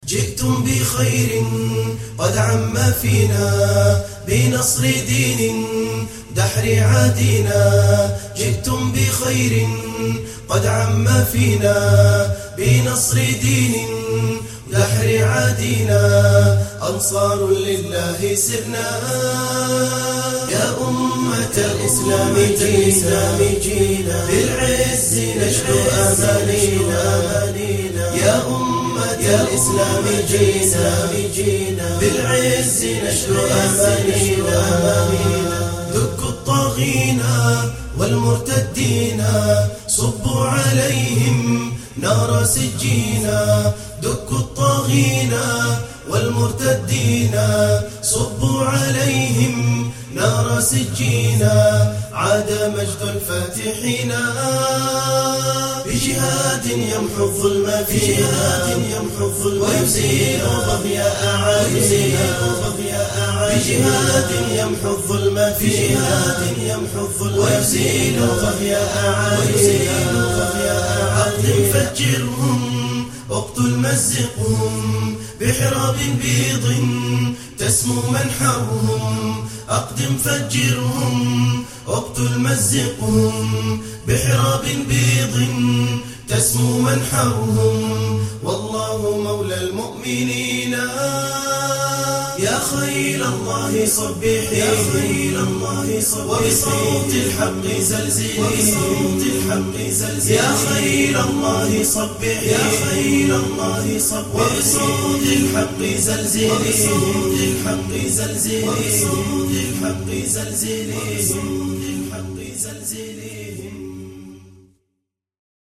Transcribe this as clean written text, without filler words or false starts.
جئتم بخير قد عم فينا بنصر دين دحر عادينا. جئتم بخير قد عم فينا بنصر دين دحر عادينا. أنصار لله سرنا يا أمة الإسلام جينا بالعز نشكو أمانينا. يا أمة الإسلام جينا بالعز نشكو أمانينا. دكوا الطاغين والمرتدين صبوا عليهم نار سجينا. دكوا الطاغين والمرتدين صبوا عليهم نار سجينا. عاد مجد الفاتحين بجهاد يمحو الظلم ويزيل بغي أعادينا. بجهاد يمحو الظلم ويزيل بغي أعادينا. عقد فجرهم اقتل مزقهم بحراب بيض تسمو منحرهم. أقدم فجرهم اقتل مزقهم بحراب بيض تسمو منحرهم. والله مولى المؤمنين يا خيل الله صبحي وبصوت الحق زلزلي. يا خيل الله صبحي وبصوت الحق زلزلي.